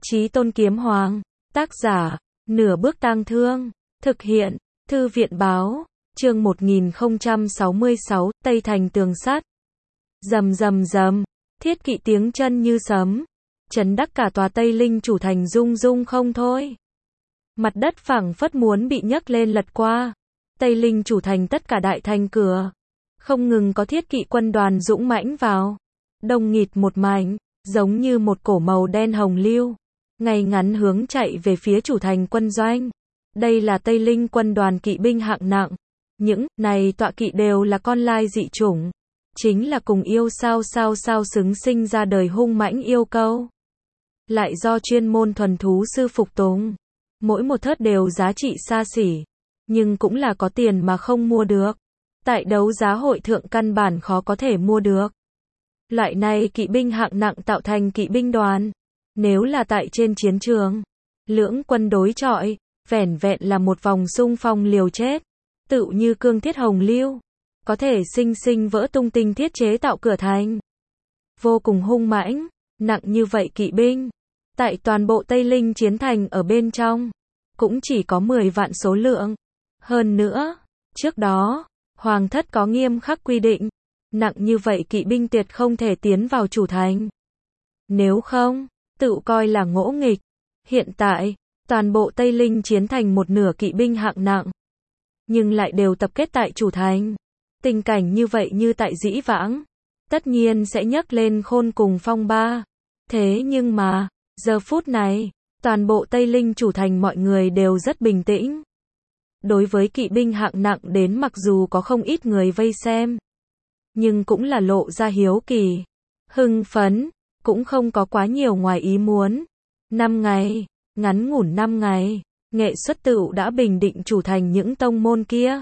Chí Tôn Kiếm Hoàng. Tác giả, Nửa Bước Tang Thương. Thực hiện, Thư viện Báo. Chương 1066, Tây Thành tường sắt. Rầm rầm rầm, thiết kỵ tiếng chân như sấm, chấn đắc cả tòa Tây Linh chủ thành rung rung không thôi. Mặt đất phẳng phất muốn bị nhấc lên lật qua. Tây Linh chủ thành tất cả đại thành cửa, không ngừng có thiết kỵ quân đoàn dũng mãnh vào. Đông nghịt một mảnh, giống như một cổ màu đen hồng lưu, ngay ngắn hướng chạy về phía chủ thành quân doanh. Đây là Tây Linh quân đoàn kỵ binh hạng nặng. Những này tọa kỵ đều là con lai dị chủng, chính là cùng yêu sao xứng sinh ra đời hung mãnh yêu câu. Lại do chuyên môn thuần thú sư phục tùng. Mỗi một thớt đều giá trị xa xỉ, nhưng cũng là có tiền mà không mua được. Tại đấu giá hội thượng căn bản khó có thể mua được. Loại này kỵ binh hạng nặng tạo thành kỵ binh đoàn, nếu là tại trên chiến trường, lưỡng quân đối chọi, vẻn vẹn là một vòng xung phong liều chết, tựu như cương thiết hồng lưu, có thể sinh sinh vỡ tung tinh thiết chế tạo cửa thành. Vô cùng hung mãnh, nặng như vậy kỵ binh, tại toàn bộ Tây Linh chiến thành ở bên trong, cũng chỉ có 10 vạn số lượng. Hơn nữa, trước đó, Hoàng thất có nghiêm khắc quy định, nặng như vậy kỵ binh tuyệt không thể tiến vào chủ thành. Nếu không, tự coi là ngỗ nghịch. Hiện tại, toàn bộ Tây Linh chiến thành một nửa kỵ binh hạng nặng, nhưng lại đều tập kết tại chủ thành. Tình cảnh như vậy như tại dĩ vãng, tất nhiên sẽ nhấc lên khôn cùng phong ba. Thế nhưng mà, giờ phút này, toàn bộ Tây Linh chủ thành mọi người đều rất bình tĩnh. Đối với kỵ binh hạng nặng đến mặc dù có không ít người vây xem, nhưng cũng là lộ ra hiếu kỳ, hưng phấn, cũng không có quá nhiều ngoài ý muốn. 5 ngày, ngắn ngủn 5 ngày, nghệ xuất tựu đã bình định chủ thành những tông môn kia.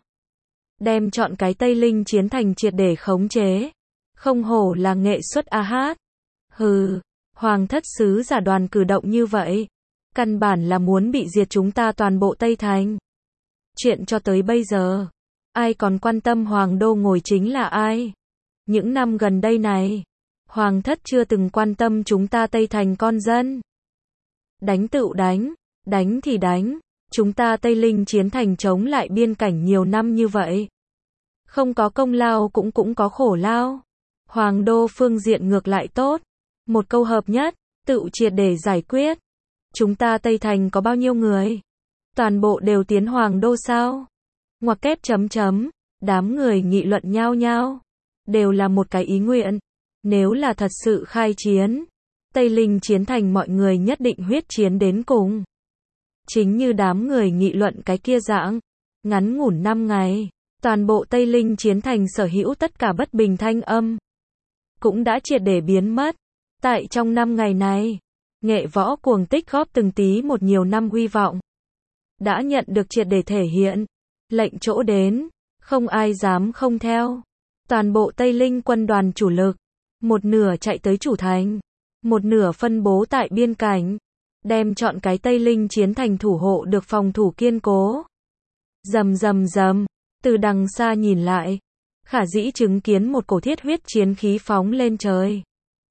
Đem chọn cái Tây Linh chiến thành triệt để khống chế. Không hổ là nghệ xuất a hát. Hừ, Hoàng thất sứ giả đoàn cử động như vậy, căn bản là muốn bị diệt chúng ta toàn bộ Tây Thành. Chuyện cho tới bây giờ, ai còn quan tâm Hoàng đô ngồi chính là ai? Những năm gần đây này, Hoàng thất chưa từng quan tâm chúng ta Tây Thành con dân. Đánh tựu đánh, đánh thì đánh, chúng ta Tây Linh chiến thành chống lại biên cảnh nhiều năm như vậy. Không có công lao cũng có khổ lao. Hoàng đô phương diện ngược lại tốt. Một câu hợp nhất, tựu triệt để giải quyết. Chúng ta Tây Thành có bao nhiêu người? Toàn bộ đều tiến Hoàng đô sao? Ngoặc kép chấm chấm, đám người nghị luận nhao nhao. Đều là một cái ý nguyện. Nếu là thật sự khai chiến, Tây Linh chiến thành mọi người nhất định huyết chiến đến cùng. Chính như đám người nghị luận cái kia dạng, ngắn ngủn 5 ngày, toàn bộ Tây Linh chiến thành sở hữu tất cả bất bình thanh âm, cũng đã triệt để biến mất. Tại trong 5 ngày này, nghệ võ cuồng tích góp từng tí một nhiều năm uy vọng, đã nhận được triệt để thể hiện. Lệnh chỗ đến, không ai dám không theo. Toàn bộ Tây Linh quân đoàn chủ lực, một nửa chạy tới chủ thành, một nửa phân bố tại biên cảnh, đem chọn cái Tây Linh chiến thành thủ hộ được phòng thủ kiên cố. Rầm rầm rầm, từ đằng xa nhìn lại, khả dĩ chứng kiến một cổ thiết huyết chiến khí phóng lên trời.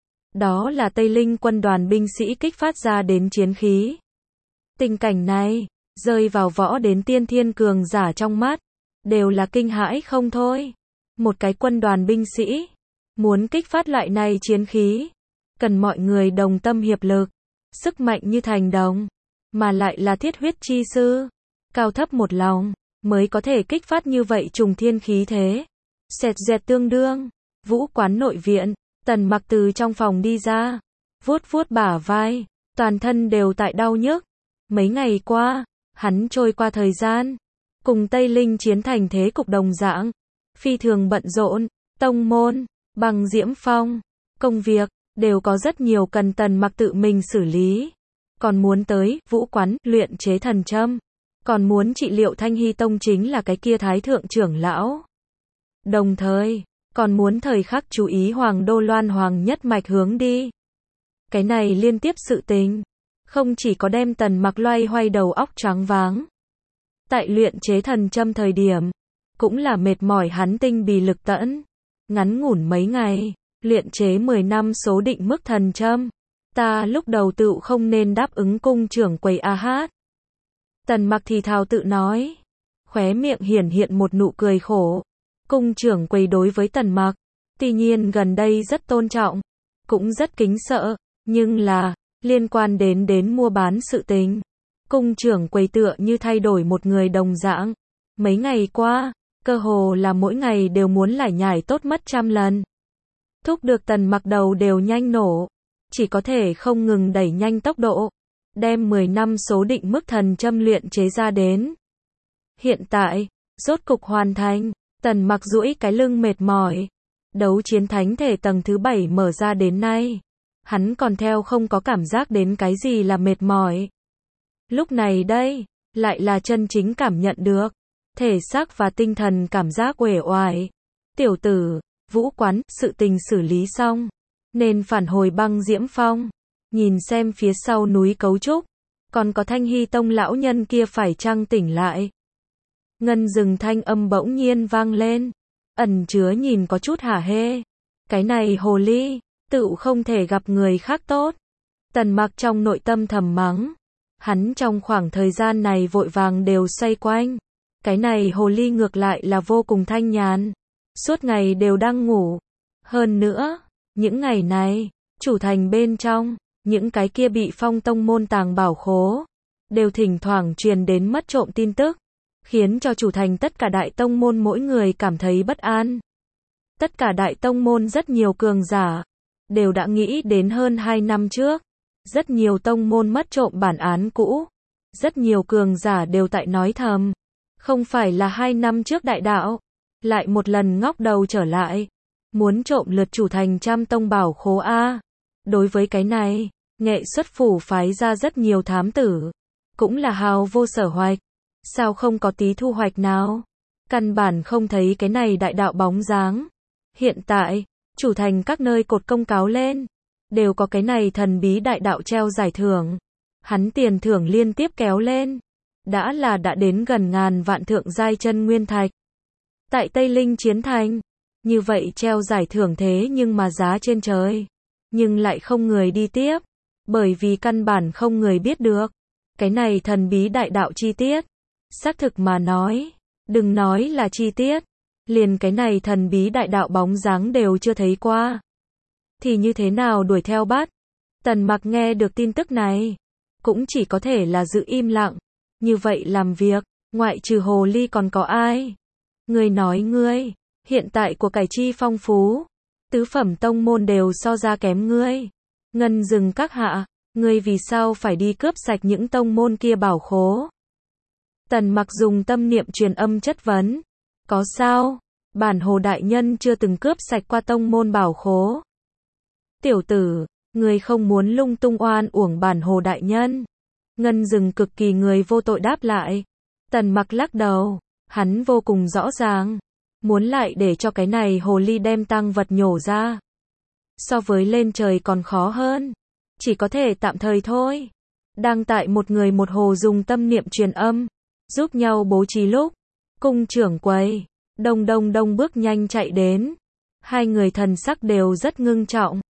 Đó là Tây Linh quân đoàn binh sĩ kích phát ra đến chiến khí. Tình cảnh này, rơi vào võ đến tiên thiên cường giả trong mắt, đều là kinh hãi không thôi. Một cái quân đoàn binh sĩ, muốn kích phát loại này chiến khí, cần mọi người đồng tâm hiệp lực, sức mạnh như thành đồng, mà lại là thiết huyết chi sư, cao thấp một lòng, mới có thể kích phát như vậy trùng thiên khí thế. Xẹt dẹt tương đương, vũ quán nội viện, Tần Mặc từ trong phòng đi ra, vuốt vuốt bả vai, toàn thân đều tại đau nhức. Mấy ngày qua, hắn trôi qua thời gian, cùng Tây Linh chiến thành thế cục đồng dạng, phi thường bận rộn, tông môn, bằng diễm phong, công việc, đều có rất nhiều cần Tần Mặc tự mình xử lý. Còn muốn tới, vũ quán, luyện chế thần châm. Còn muốn trị liệu Thanh Hy Tông chính là cái kia thái thượng trưởng lão. Đồng thời, còn muốn thời khắc chú ý Hoàng đô Loan Hoàng nhất mạch hướng đi. Cái này liên tiếp sự tình, không chỉ có đem Tần Mặc loay hoay đầu óc choáng váng. Tại luyện chế thần châm thời điểm, cũng là mệt mỏi hắn tinh bì lực tẫn. Ngắn ngủn mấy ngày, luyện chế 10 năm số định mức thần châm, Ta lúc đầu tựu không nên đáp ứng cung trưởng quầy a hát. Tần Mặc thì thào tự nói. Khóe miệng hiển hiện một nụ cười khổ. Cung trưởng quầy đối với Tần Mặc, tuy nhiên gần đây rất tôn trọng, cũng rất kính sợ, nhưng là, liên quan đến mua bán sự tình. Cung trưởng quầy tựa như thay đổi một người đồng dạng. Mấy ngày qua, cơ hồ là mỗi ngày đều muốn lải nhải tốt mất trăm lần. Thúc được Tần Mặc đầu đều nhanh nổ, chỉ có thể không ngừng đẩy nhanh tốc độ, đem 10 năm số định mức thần châm luyện chế ra đến. Hiện tại, rốt cục hoàn thành, Tần Mặc duỗi cái lưng mệt mỏi. Đấu chiến thánh thể tầng thứ 7 mở ra đến nay, hắn còn theo không có cảm giác đến cái gì là mệt mỏi. Lúc này đây, lại là chân chính cảm nhận được, thể xác và tinh thần cảm giác uể oải. Tiểu tử, Vũ Quán, sự tình xử lý xong, nên phản hồi Băng Diễm Phong, nhìn xem phía sau núi cấu trúc, còn có Thanh Hy Tông lão nhân kia phải chăng tỉnh lại. Ngân Dừng thanh âm bỗng nhiên vang lên, ẩn chứa nhìn có chút hả hê. Cái này hồ ly, tựu không thể gặp người khác tốt. Tần Mặc trong nội tâm thầm mắng. Hắn trong khoảng thời gian này vội vàng đều xoay quanh. Cái này hồ ly ngược lại là vô cùng thanh nhàn. Suốt ngày đều đang ngủ. Hơn nữa, những ngày này, chủ thành bên trong, những cái kia bị Phong tông môn tàng bảo khố, đều thỉnh thoảng truyền đến mất trộm tin tức, khiến cho chủ thành tất cả đại tông môn mỗi người cảm thấy bất an. Tất cả đại tông môn rất nhiều cường giả, đều đã nghĩ đến hơn 2 năm trước. Rất nhiều tông môn mất trộm bản án cũ. Rất nhiều cường giả đều tại nói thầm. Không phải là 2 năm trước đại đạo, lại một lần ngóc đầu trở lại. Muốn trộm lượt chủ thành trăm tông bảo khố A. Đối với cái này, nghệ xuất phủ phái ra rất nhiều thám tử. Cũng là hào vô sở hoạch. Sao không có tí thu hoạch nào? Căn bản không thấy cái này đại đạo bóng dáng. Hiện tại, chủ thành các nơi cột công cáo lên, đều có cái này thần bí đại đạo treo giải thưởng. Hắn tiền thưởng liên tiếp kéo lên. Đã đến gần ngàn vạn thượng giai chân nguyên thạch. Tại Tây Linh Chiến Thành, như vậy treo giải thưởng thế nhưng mà giá trên trời. Nhưng lại không người đi tiếp. Bởi vì căn bản không người biết được. Cái này thần bí đại đạo chi tiết. Xác thực mà nói, đừng nói là chi tiết. Liền cái này thần bí đại đạo bóng dáng đều chưa thấy qua. Thì như thế nào đuổi theo bắt? Tần Mặc nghe được tin tức này, cũng chỉ có thể là giữ im lặng. Như vậy làm việc, ngoại trừ hồ ly còn có ai? Ngươi nói ngươi, hiện tại của cải chi phong phú, tứ phẩm tông môn đều so ra kém ngươi. Ngân Dừng các hạ, ngươi vì sao phải đi cướp sạch những tông môn kia bảo khố? Tần Mặc dùng tâm niệm truyền âm chất vấn. Có sao? Bản hồ đại nhân chưa từng cướp sạch qua tông môn bảo khố. Tiểu tử, ngươi không muốn lung tung oan uổng bản hồ đại nhân. Ngân Dừng cực kỳ người vô tội đáp lại. Tần Mặc lắc đầu, hắn vô cùng rõ ràng, muốn lại để cho cái này hồ ly đem tang vật nhổ ra. So với lên trời còn khó hơn, chỉ có thể tạm thời thôi. Đang tại một người một hồ dùng tâm niệm truyền âm, giúp nhau bố trí lúc, cung trưởng quầy, đông bước nhanh chạy đến. Hai người thần sắc đều rất ngưng trọng.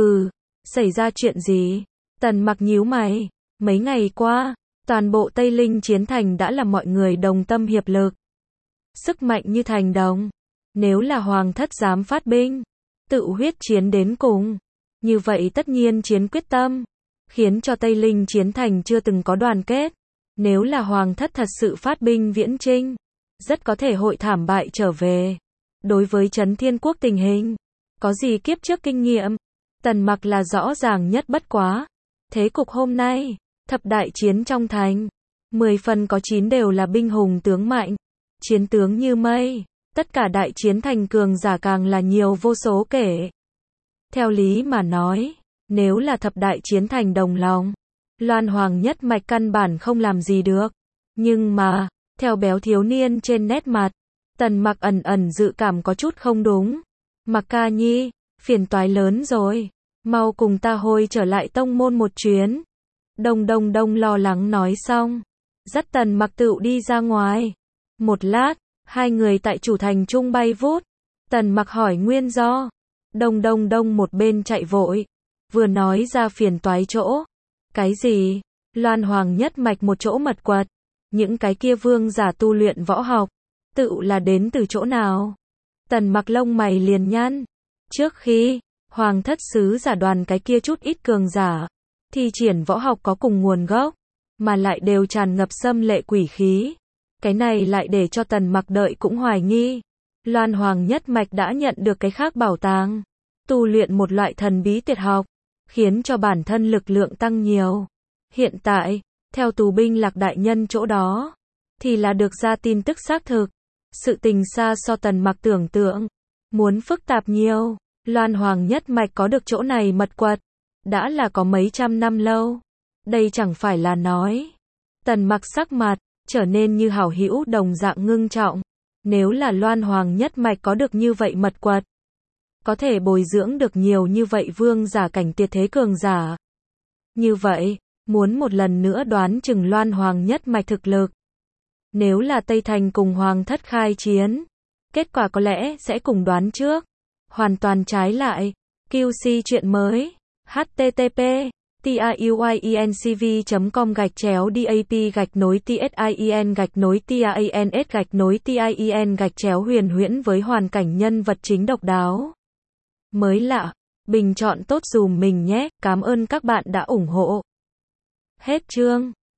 Xảy ra chuyện gì? Tần Mặc nhíu mày. Mấy ngày qua, toàn bộ Tây Linh Chiến Thành đã là mọi người đồng tâm hiệp lực. Sức mạnh như thành đồng. Nếu là hoàng thất dám phát binh, tự huyết chiến đến cùng, như vậy tất nhiên chiến quyết tâm, khiến cho Tây Linh Chiến Thành chưa từng có đoàn kết. Nếu là hoàng thất thật sự phát binh viễn chinh, rất có thể hội thảm bại trở về. Đối với Trấn Thiên Quốc tình hình, có gì kiếp trước kinh nghiệm, Tần Mặc là rõ ràng nhất bất quá. Thế cục hôm nay, thập đại chiến trong thành, 10 phần có 9 đều là binh hùng tướng mạnh, chiến tướng như mây, tất cả đại chiến thành cường giả càng là nhiều vô số kể. Theo lý mà nói, nếu là thập đại chiến thành đồng lòng, Loan Hoàng nhất mạch căn bản không làm gì được. Nhưng mà, theo béo thiếu niên trên nét mặt, Tần Mặc ẩn dự cảm có chút không đúng. Mặc ca nhi, phiền toái lớn rồi, mau cùng ta hồi trở lại tông môn một chuyến. Đông lo lắng nói xong, dắt Tần Mặc tựu đi ra ngoài. Một lát, hai người tại chủ thành trung bay vút. Tần Mặc hỏi nguyên do. Đông một bên chạy vội, vừa nói ra phiền toái chỗ. Cái gì? Loan Hoàng nhất mạch một chỗ mật quật. Những cái kia vương giả tu luyện võ học, tự là đến từ chỗ nào? Tần Mặc lông mày liền nhăn. Trước khi, Hoàng thất sứ giả đoàn cái kia chút ít cường giả, thi triển võ học có cùng nguồn gốc, mà lại đều tràn ngập xâm lệ quỷ khí. Cái này lại để cho Tần Mặc đợi cũng hoài nghi. Loan Hoàng nhất mạch đã nhận được cái khác bảo tàng, tu luyện một loại thần bí tuyệt học, khiến cho bản thân lực lượng tăng nhiều. Hiện tại, theo tù binh Lạc đại nhân chỗ đó, thì là được ra tin tức xác thực. Sự tình xa so Tần Mặc tưởng tượng, muốn phức tạp nhiều. Loan Hoàng nhất mạch có được chỗ này mật quật, đã là có mấy trăm năm lâu. Đây chẳng phải là nói. Tần Mặc sắc mặt trở nên như hảo hữu đồng dạng ngưng trọng. Nếu là Loan Hoàng nhất mạch có được như vậy mật quật, có thể bồi dưỡng được nhiều như vậy vương giả cảnh tuyệt thế cường giả. Như vậy, muốn một lần nữa đoán chừng Loan Hoàng nhất mạch thực lực. Nếu là Tây Thành cùng Hoàng thất khai chiến, kết quả có lẽ sẽ cùng đoán trước. Hoàn toàn trái lại. QC chuyện mới. http tiuinCV.com/dap-tin-TIEN-TIANS-TIEN huyền với hoàn cảnh nhân vật chính độc đáo. Mới lạ. Bình chọn tốt dùm mình nhé. Cảm ơn các bạn đã ủng hộ. Hết chương.